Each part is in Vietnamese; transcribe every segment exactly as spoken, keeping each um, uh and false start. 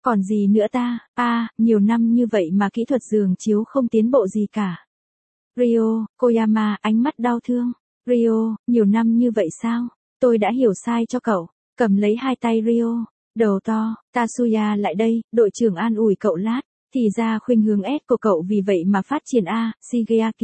Còn gì nữa ta, a à, nhiều năm như vậy mà kỹ thuật giường chiếu không tiến bộ gì cả. Rio, Koyama, ánh mắt đau thương. Rio, nhiều năm như vậy sao? Tôi đã hiểu sai cho cậu. Cầm lấy hai tay Rio. Đầu to, Tatsuya lại đây, đội trưởng an ủi cậu lát. Thì ra khuynh hướng S của cậu vì vậy mà phát triển A, Shigeaki.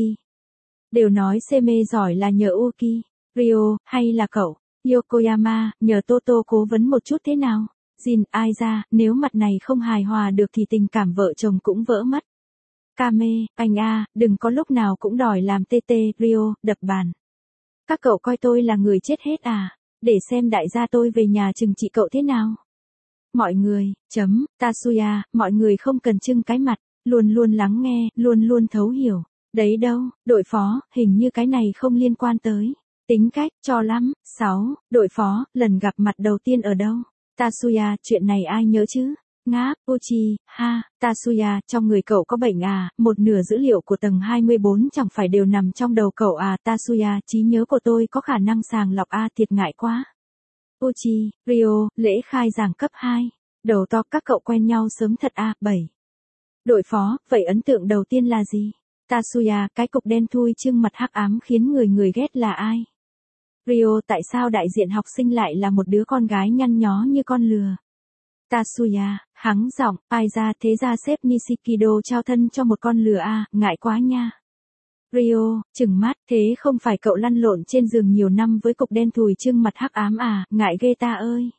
Đều nói Seme giỏi là nhờ Uki. Rio, hay là cậu? Yokoyama, nhờ Toto cố vấn một chút thế nào? Jin, ai ra, nếu mặt này không hài hòa được thì tình cảm vợ chồng cũng vỡ mất. Kame, anh a, đừng có lúc nào cũng đòi làm tê tê, Rio, đập bàn. Các cậu coi tôi là người chết hết à? Để xem đại gia tôi về nhà trừng trị cậu thế nào. Mọi người, chấm, Tatsuya, mọi người không cần trưng cái mặt, luôn luôn lắng nghe, luôn luôn thấu hiểu. Đấy đâu, đội phó, hình như cái này không liên quan tới. Tính cách, cho lắm. sáu. Đội phó, lần gặp mặt đầu tiên ở đâu? Tatsuya, chuyện này ai nhớ chứ? Ngáp, Uchi, ha, Tatsuya, trong người cậu có bệnh à, một nửa dữ liệu của tầng hai mươi bốn chẳng phải đều nằm trong đầu cậu à, Tatsuya, trí nhớ của tôi có khả năng sàng lọc a, thiệt ngại quá. Uchi, Rio, lễ khai giảng cấp hai. Đầu to, các cậu quen nhau sớm thật a, bảy. Đội phó, vậy ấn tượng đầu tiên là gì? Tatsuya, cái cục đen thui trưng mặt hắc ám khiến người người ghét là ai? Rio, tại sao đại diện học sinh lại là một đứa con gái nhăn nhó như con lừa? Tatsuya, hắng giọng, ai ra thế ra sếp Nishikido trao thân cho một con lừa à, ngại quá nha. Rio, chừng mắt, thế không phải cậu lăn lộn trên giường nhiều năm với cục đen thùi trưng mặt hắc ám à, ngại ghê ta ơi.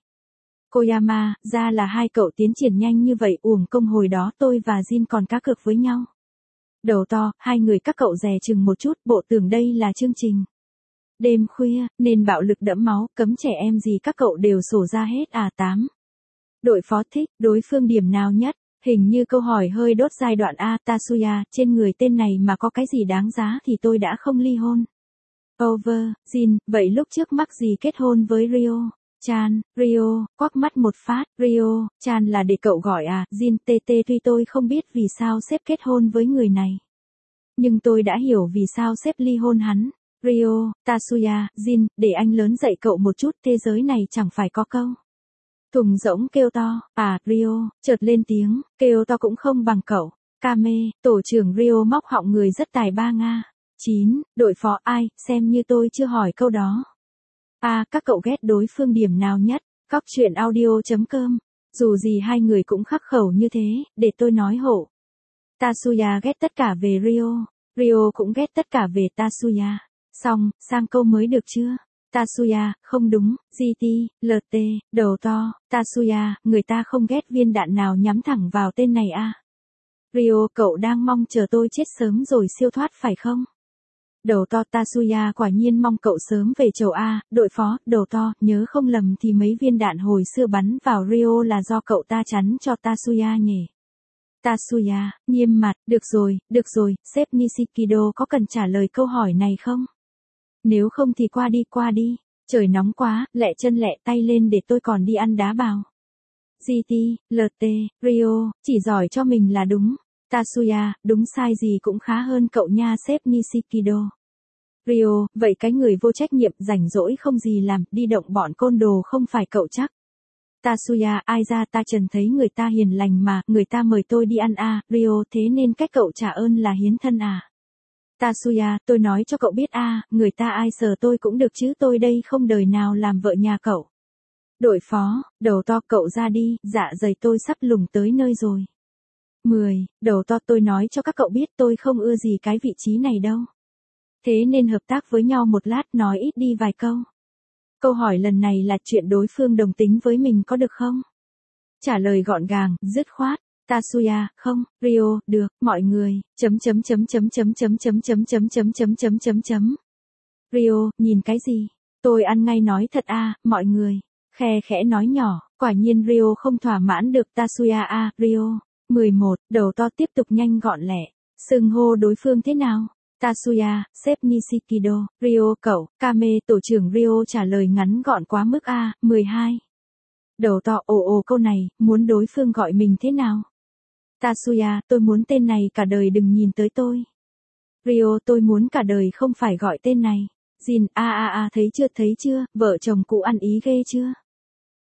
Koyama, ra là hai cậu tiến triển nhanh như vậy, uổng công hồi đó tôi và Jin còn cá cược với nhau. Đầu to, hai người các cậu dè chừng một chút, bộ tưởng đây là chương trình. Đêm khuya, nên bạo lực đẫm máu, cấm trẻ em gì các cậu đều sổ ra hết à. Tám. Đội phó thích, đối phương điểm nào nhất? Hình như câu hỏi hơi đốt giai đoạn A. Tatsuya, trên người tên này mà có cái gì đáng giá thì tôi đã không ly hôn. Over, Jin, vậy lúc trước mắc gì kết hôn với Rio? Chan, Rio, quắc mắt một phát, Rio, Chan là để cậu gọi à, Jin, tê tê tuy tôi không biết vì sao sếp kết hôn với người này. Nhưng tôi đã hiểu vì sao sếp ly hôn hắn. Rio, Tatsuya, Jin, để anh lớn dạy cậu một chút, thế giới này chẳng phải có câu. Thùng rỗng kêu to, à, Rio, chợt lên tiếng, kêu to cũng không bằng cậu. Kame, tổ trưởng Rio móc họng người rất tài ba Nga. chín. Đội phó ai, xem như tôi chưa hỏi câu đó. À, các cậu ghét đối phương điểm nào nhất? Cóc truyện audio.com. Dù gì hai người cũng khắc khẩu như thế, để tôi nói hộ. Tatsuya ghét tất cả về Rio. Rio cũng ghét tất cả về Tatsuya. Xong, sang câu mới được chưa? Tatsuya, không đúng, giê tê, lờ tê, đầu to, Tatsuya, người ta không ghét viên đạn nào nhắm thẳng vào tên này à? Rio, cậu đang mong chờ tôi chết sớm rồi siêu thoát phải không? Đầu to, Tatsuya quả nhiên mong cậu sớm về chầu A. Đội phó, đầu to, nhớ không lầm thì mấy viên đạn hồi xưa bắn vào Rio là do cậu ta chắn cho Tatsuya nhỉ? Tatsuya, nghiêm mặt, được rồi, được rồi, sếp Nishikido có cần trả lời câu hỏi này không? Nếu không thì qua đi qua đi, trời nóng quá, lẹ chân lẹ tay lên để tôi còn đi ăn đá bào. giê tê, lờ tê, Rio, chỉ giỏi cho mình là đúng. Tatsuya, đúng sai gì cũng khá hơn cậu nha sếp Nishikido. Rio, vậy cái người vô trách nhiệm rảnh rỗi không gì làm, đi động bọn côn đồ không phải cậu chắc. Tatsuya, ai ra ta trần thấy người ta hiền lành mà, người ta mời tôi đi ăn à, Rio, thế nên cách cậu trả ơn là hiến thân à. Tatsuya, tôi nói cho cậu biết a, người ta ai sờ tôi cũng được chứ, tôi đây không đời nào làm vợ nhà cậu. Đội phó, đầu to, cậu ra đi, dạ dày tôi sắp lùng tới nơi rồi. mười. Đầu to, tôi nói cho các cậu biết tôi không ưa gì cái vị trí này đâu. Thế nên hợp tác với nhau một lát, nói ít đi vài câu. Câu hỏi lần này là chuyện đối phương đồng tính với mình có được không? Trả lời gọn gàng, dứt khoát. Tatsuya, không, Rio, được, mọi người, chấm chấm chấm chấm chấm chấm chấm chấm chấm chấm chấm chấm chấm chấm. Rio, nhìn cái gì? Tôi ăn ngay nói thật a, mọi người. Khe khẽ nói nhỏ, quả nhiên Rio không thỏa mãn được Tatsuya a, Rio. mười một, đầu to tiếp tục nhanh gọn lẹ. Xưng hô đối phương thế nào? Tatsuya, sếp Nishikido, Rio cậu, Kame tổ trưởng Rio trả lời ngắn gọn quá mức a, mười hai. Đầu to ồ ồ câu này, muốn đối phương gọi mình thế nào? Tatsuya, tôi muốn tên này cả đời đừng nhìn tới tôi. Rio, tôi muốn cả đời không phải gọi tên này. Jin, a a a thấy chưa thấy chưa, vợ chồng cụ ăn ý ghê chưa?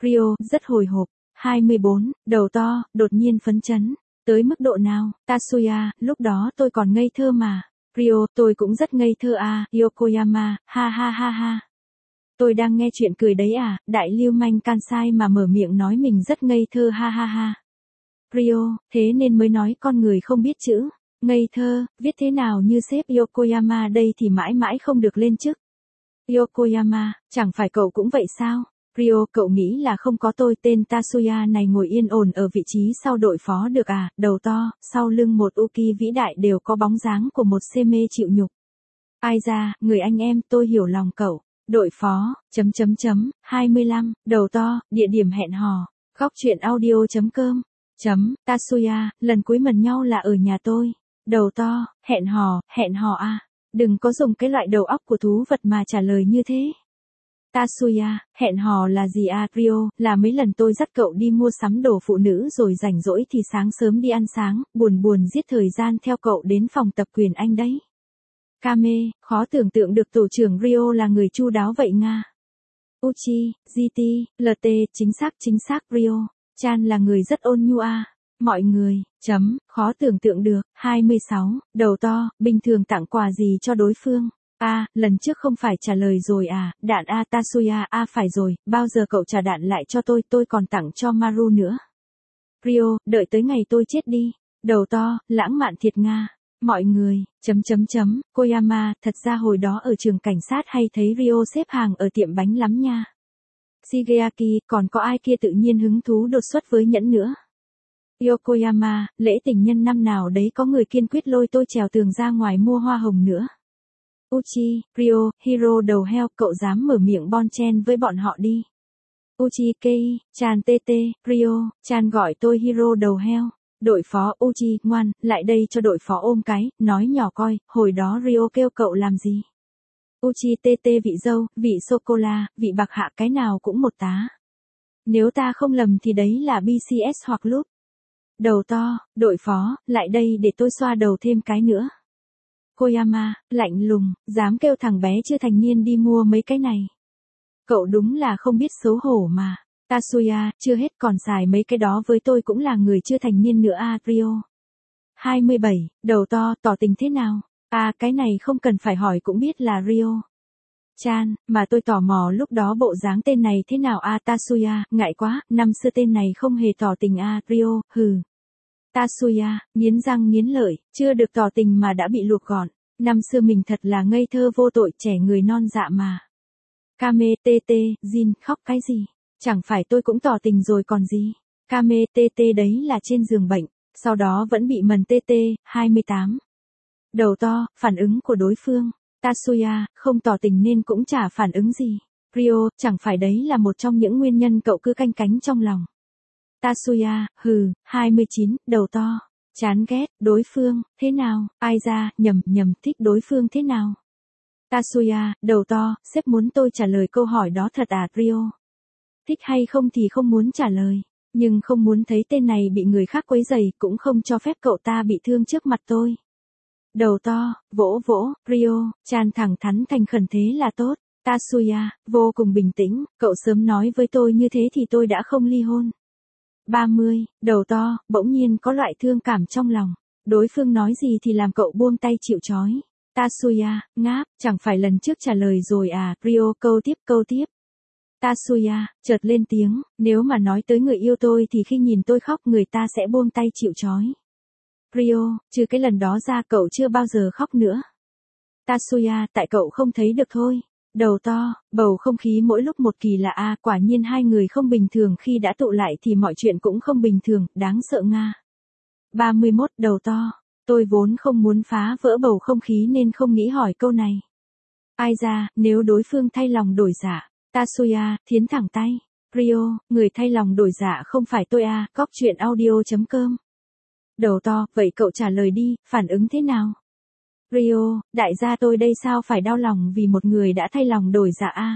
Rio, rất hồi hộp. hai mươi bốn, đầu to, đột nhiên phấn chấn. Tới mức độ nào? Tatsuya, lúc đó tôi còn ngây thơ mà. Rio, tôi cũng rất ngây thơ à, Yokoyama, ha ha ha ha. Tôi đang nghe chuyện cười đấy à, đại lưu manh Kansai mà mở miệng nói mình rất ngây thơ ha ha ha. Rio, thế nên mới nói con người không biết chữ. Ngây thơ, viết thế nào như sếp Yokoyama đây thì mãi mãi không được lên chức. Yokoyama, chẳng phải cậu cũng vậy sao? Rio, cậu nghĩ là không có tôi tên Tatsuya này ngồi yên ổn ở vị trí sau đội phó được à, đầu to, sau lưng một Uki vĩ đại đều có bóng dáng của một Seme chịu nhục. Ai ra, người anh em, tôi hiểu lòng cậu. Đội phó, chấm chấm chấm, hai mươi lăm, đầu to, địa điểm hẹn hò, góc truyện audio.com, chấm, Tatsuya, lần cuối mần nhau là ở nhà tôi. Đầu to, hẹn hò, hẹn hò à, đừng có dùng cái loại đầu óc của thú vật mà trả lời như thế. Tatsuya, hẹn hò là gì à, Rio, là mấy lần tôi dắt cậu đi mua sắm đồ phụ nữ rồi rảnh rỗi thì sáng sớm đi ăn sáng, buồn buồn giết thời gian theo cậu đến phòng tập quyền Anh đấy. Kame, khó tưởng tượng được tổ trưởng Rio là người chu đáo vậy Nga. Uchi, giê tê, lờ tê, chính xác chính xác Rio. Chan là người rất ôn nhu à. Mọi người, chấm, khó tưởng tượng được. hai mươi sáu, đầu to, bình thường tặng quà gì cho đối phương. A, à, lần trước không phải trả lời rồi à, đạn A Tatsuya, A à, phải rồi, bao giờ cậu trả đạn lại cho tôi, tôi còn tặng cho Maru nữa. Rio, đợi tới ngày tôi chết đi. Đầu to, lãng mạn thiệt Nga. Mọi người, chấm chấm chấm, Koyama, thật ra hồi đó ở trường cảnh sát hay thấy Rio xếp hàng ở tiệm bánh lắm nha. Shigeaki, còn có ai kia tự nhiên hứng thú đột xuất với nhẫn nữa. Yokoyama, lễ tình nhân năm nào đấy có người kiên quyết lôi tôi trèo tường ra ngoài mua hoa hồng nữa. Uchi, Rio, hero đầu heo, cậu dám mở miệng bon chen với bọn họ đi. Uchi Kei, Chan tê tê, Rio, Chan gọi tôi hero đầu heo. Đội phó Uchi, ngoan, lại đây cho đội phó ôm cái, nói nhỏ coi, hồi đó Rio kêu cậu làm gì? Uchi tê tê vị dâu, vị sô-cô-la, vị bạc hạ cái nào cũng một tá. Nếu ta không lầm thì đấy là bê xê ét hoặc lúc. Đầu to, đội phó, lại đây để tôi xoa đầu thêm cái nữa. Koyama, lạnh lùng, dám kêu thằng bé chưa thành niên đi mua mấy cái này. Cậu đúng là không biết xấu hổ mà. Tatsuya, chưa hết còn xài mấy cái đó với tôi cũng là người chưa thành niên nữa à, Rio. hai mươi bảy, đầu to, tỏ tình thế nào? À, cái này không cần phải hỏi cũng biết là Rio. Chan, mà tôi tò mò lúc đó bộ dáng tên này thế nào à, Tatsuya, ngại quá, năm xưa tên này không hề tỏ tình à, Rio, hừ. Tatsuya, nghiến răng nghiến lợi, chưa được tỏ tình mà đã bị luộc gọn. Năm xưa mình thật là ngây thơ vô tội, trẻ người non dạ mà. Kame, tê tê, Jin, khóc cái gì? Chẳng phải tôi cũng tỏ tình rồi còn gì. Kame tê tê đấy là trên giường bệnh, sau đó vẫn bị mần tê tê, hai mươi tám. Đầu to, phản ứng của đối phương. Tatsuya, không tỏ tình nên cũng chả phản ứng gì. Rio, chẳng phải đấy là một trong những nguyên nhân cậu cứ canh cánh trong lòng. Tatsuya, hừ, hai mươi chín, đầu to. Chán ghét, đối phương, thế nào, ai ra, nhầm, nhầm, thích đối phương thế nào. Tatsuya, đầu to, sếp muốn tôi trả lời câu hỏi đó thật à, Rio. Thích hay không thì không muốn trả lời, nhưng không muốn thấy tên này bị người khác quấy rầy, cũng không cho phép cậu ta bị thương trước mặt tôi. Đầu to, vỗ vỗ, Rio, Chan thẳng thắn thành khẩn thế là tốt. Tatsuya, vô cùng bình tĩnh, cậu sớm nói với tôi như thế thì tôi đã không ly hôn. ba mươi, đầu to, bỗng nhiên có loại thương cảm trong lòng. Đối phương nói gì thì làm cậu buông tay chịu trói. Tatsuya, ngáp, chẳng phải lần trước trả lời rồi à, Rio, câu tiếp câu tiếp. Tatsuya, chợt lên tiếng, nếu mà nói tới người yêu tôi thì khi nhìn tôi khóc người ta sẽ buông tay chịu trói. Rio, trừ cái lần đó ra cậu chưa bao giờ khóc nữa. Tatsuya, tại cậu không thấy được thôi. Đầu to, bầu không khí mỗi lúc một kỳ lạ a, à, quả nhiên hai người không bình thường khi đã tụ lại thì mọi chuyện cũng không bình thường, đáng sợ Nga. ba mươi mốt, đầu to, tôi vốn không muốn phá vỡ bầu không khí nên không nghĩ hỏi câu này. Ai ra, nếu đối phương thay lòng đổi dạ. Tatsuya, thiến thẳng tay. Rio, người thay lòng đổi dạ không phải tôi à, góc truyện audio.com. Đầu to, vậy cậu trả lời đi, phản ứng thế nào? Rio, đại gia tôi đây sao phải đau lòng vì một người đã thay lòng đổi dạ a.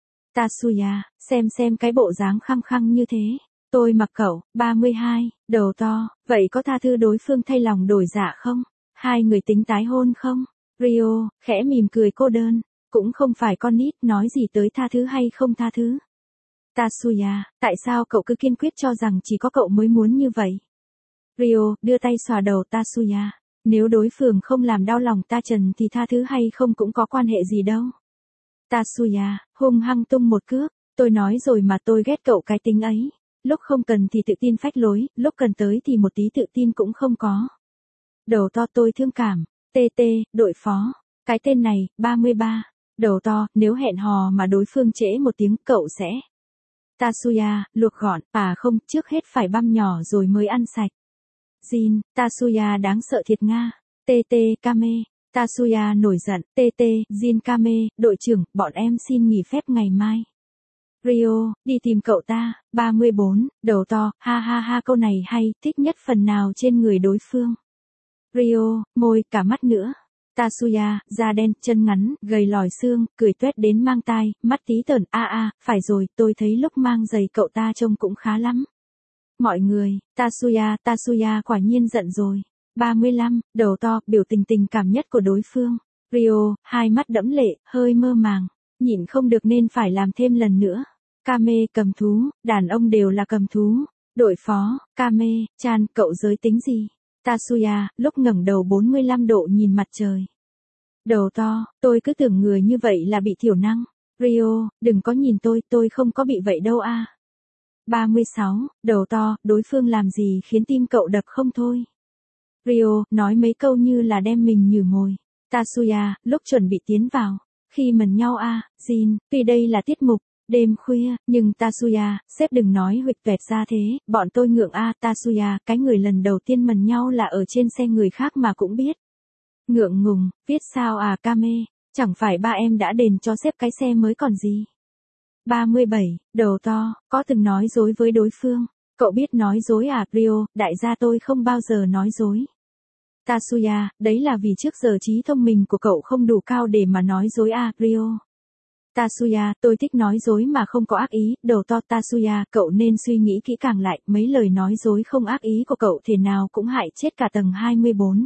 Tatsuya, xem xem cái bộ dáng khăng khăng như thế. Tôi mặc cậu, ba mươi hai, đầu to, vậy có tha thứ đối phương thay lòng đổi dạ không? Hai người tính tái hôn không? Rio, khẽ mỉm cười cô đơn. Cũng không phải con nít nói gì tới tha thứ hay không tha thứ. Tatsuya, tại sao cậu cứ kiên quyết cho rằng chỉ có cậu mới muốn như vậy? Rio, đưa tay xòa đầu Tatsuya. Nếu đối phương không làm đau lòng ta Trần thì tha thứ hay không cũng có quan hệ gì đâu. Tatsuya, hung hăng tung một cước. Tôi nói rồi mà tôi ghét cậu cái tính ấy. Lúc không cần thì tự tin phách lối, lúc cần tới thì một tí tự tin cũng không có. Đầu to tôi thương cảm. tê tê, đội phó. Cái tên này, ba mươi ba. Đầu to, nếu hẹn hò mà đối phương trễ một tiếng cậu sẽ. Tatsuya, luộc gọn, à không, trước hết phải băm nhỏ rồi mới ăn sạch. Jin, Tatsuya đáng sợ thiệt Nga. tê tê, Kame. Tatsuya nổi giận, tê tê, Jin Kame, đội trưởng, bọn em xin nghỉ phép ngày mai. Rio, đi tìm cậu ta, ba mươi bốn, đầu to, ha ha ha câu này hay, thích nhất phần nào trên người đối phương. Rio, môi, cả mắt nữa. Tatsuya, da đen, chân ngắn, gầy lòi xương, cười tuét đến mang tai, mắt tí tởn, a a, phải rồi, tôi thấy lúc mang giày cậu ta trông cũng khá lắm. Mọi người, Tatsuya, Tatsuya quả nhiên giận rồi. ba mươi lăm, đầu to, biểu tình tình cảm nhất của đối phương. Rio, hai mắt đẫm lệ, hơi mơ màng, nhịn không được nên phải làm thêm lần nữa. Kame, cầm thú, đàn ông đều là cầm thú. Đội phó, Kame, Chan, cậu giới tính gì? Tatsuya, lúc ngẩng đầu bốn mươi lăm độ nhìn mặt trời. Đầu to, tôi cứ tưởng người như vậy là bị thiểu năng. Rio, đừng có nhìn tôi, tôi không có bị vậy đâu a. ba mươi sáu, đầu to, đối phương làm gì khiến tim cậu đập không thôi. Rio, nói mấy câu như là đem mình nhử mồi. Tatsuya, lúc chuẩn bị tiến vào. Khi mần nhau a, à, Jin, tuy đây là tiết mục, đêm khuya, nhưng Tatsuya, sếp đừng nói huỵch toẹt ra thế, bọn tôi ngượng a, à, Tatsuya, cái người lần đầu tiên mần nhau là ở trên xe người khác mà cũng biết. Ngượng ngùng, viết sao à Kame, chẳng phải ba em đã đền cho sếp cái xe mới còn gì. ba mươi bảy, đầu to, có từng nói dối với đối phương. Cậu biết nói dối à, Rio, đại gia tôi không bao giờ nói dối. Tatsuya, đấy là vì trước giờ trí thông minh của cậu không đủ cao để mà nói dối à, Rio. Tatsuya, tôi thích nói dối mà không có ác ý, đầu to Tatsuya, cậu nên suy nghĩ kỹ càng lại, mấy lời nói dối không ác ý của cậu thế nào cũng hại chết cả tầng hai mươi bốn.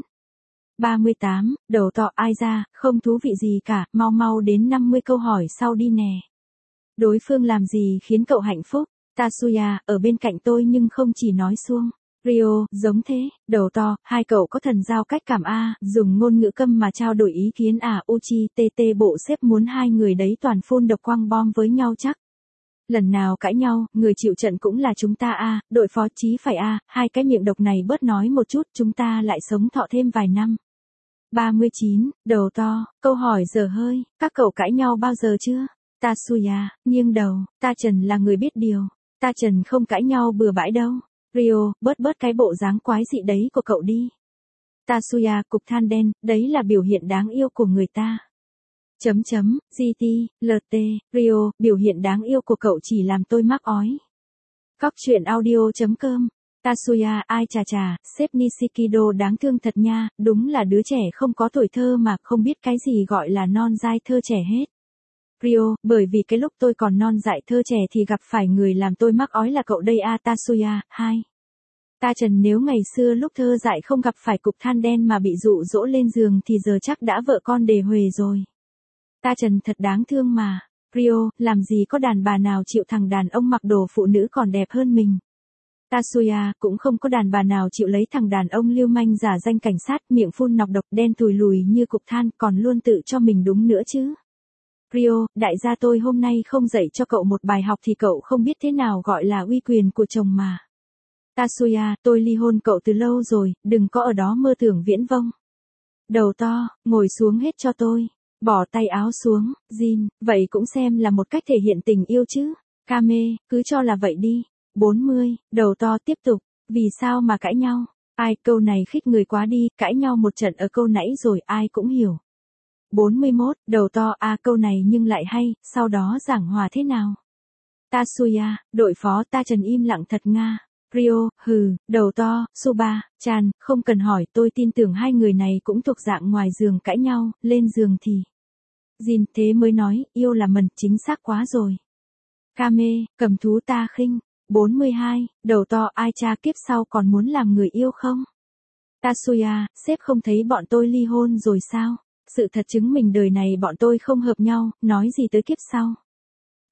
ba mươi tám, đầu to ai ra, không thú vị gì cả, mau mau đến năm mươi câu hỏi sau đi nè. Đối phương làm gì khiến cậu hạnh phúc? Tatsuya, ở bên cạnh tôi nhưng không chỉ nói suông. Rio, giống thế, đầu to, hai cậu có thần giao cách cảm a, dùng ngôn ngữ câm mà trao đổi ý kiến à, Uchi, tê tê bộ sếp muốn hai người đấy toàn phun độc quang bom với nhau chắc. Lần nào cãi nhau, người chịu trận cũng là chúng ta a, đội phó chí phải a, hai cái miệng độc này bớt nói một chút, chúng ta lại sống thọ thêm vài năm. ba mươi chín, đầu to, câu hỏi dở hơi, các cậu cãi nhau bao giờ chưa? Tatsuya, nghiêng đầu, ta Trần là người biết điều, ta Trần không cãi nhau bừa bãi đâu. Rio, bớt bớt cái bộ dáng quái dị đấy của cậu đi. Tatsuya, cục than đen, đấy là biểu hiện đáng yêu của người ta. Chấm chấm, giê tê, lờ tê, Rio, biểu hiện đáng yêu của cậu chỉ làm tôi mắc ói. Cóc truyện audio chấm com. Tatsuya, ai chà chà, sếp Nishikido đáng thương thật nha, đúng là đứa trẻ không có tuổi thơ mà không biết cái gì gọi là non dai thơ trẻ hết. Rio, bởi vì cái lúc tôi còn non dại thơ trẻ thì gặp phải người làm tôi mắc ói là cậu đây a, Tatsuya. Hai. Ta Trần nếu ngày xưa lúc thơ dại không gặp phải cục than đen mà bị dụ dỗ lên giường thì giờ chắc đã vợ con đề huề rồi. Ta Trần thật đáng thương mà. Rio, làm gì có đàn bà nào chịu thằng đàn ông mặc đồ phụ nữ còn đẹp hơn mình. Tatsuya, cũng không có đàn bà nào chịu lấy thằng đàn ông lưu manh giả danh cảnh sát, miệng phun nọc độc đen tùi lùi như cục than, còn luôn tự cho mình đúng nữa chứ. Rio, đại gia tôi hôm nay không dạy cho cậu một bài học thì cậu không biết thế nào gọi là uy quyền của chồng mà. Tatsuya, tôi ly hôn cậu từ lâu rồi, đừng có ở đó mơ tưởng viễn vông. Đầu to, ngồi xuống hết cho tôi. Bỏ tay áo xuống, Jin, vậy cũng xem là một cách thể hiện tình yêu chứ. Kame, cứ cho là vậy đi. bốn mươi, đầu to tiếp tục. Vì sao mà cãi nhau? Ai, câu này khích người quá đi, cãi nhau một trận ở câu nãy rồi ai cũng hiểu. bốn mươi mốt, đầu to à câu này nhưng lại hay, sau đó giảng hòa thế nào? Tatsuya, đội phó ta Trần im lặng thật Nga. Rio, hừ, đầu to, Suba, Chan, không cần hỏi tôi tin tưởng hai người này cũng thuộc dạng ngoài giường cãi nhau, lên giường thì. Jin thế mới nói, yêu là mần, chính xác quá rồi. Kame, cầm thú ta khinh. bốn mươi hai, đầu to ai cha kiếp sau còn muốn làm người yêu không? Tatsuya, sếp không thấy bọn tôi ly hôn rồi sao? Sự thật chứng minh đời này bọn tôi không hợp nhau, nói gì tới kiếp sau.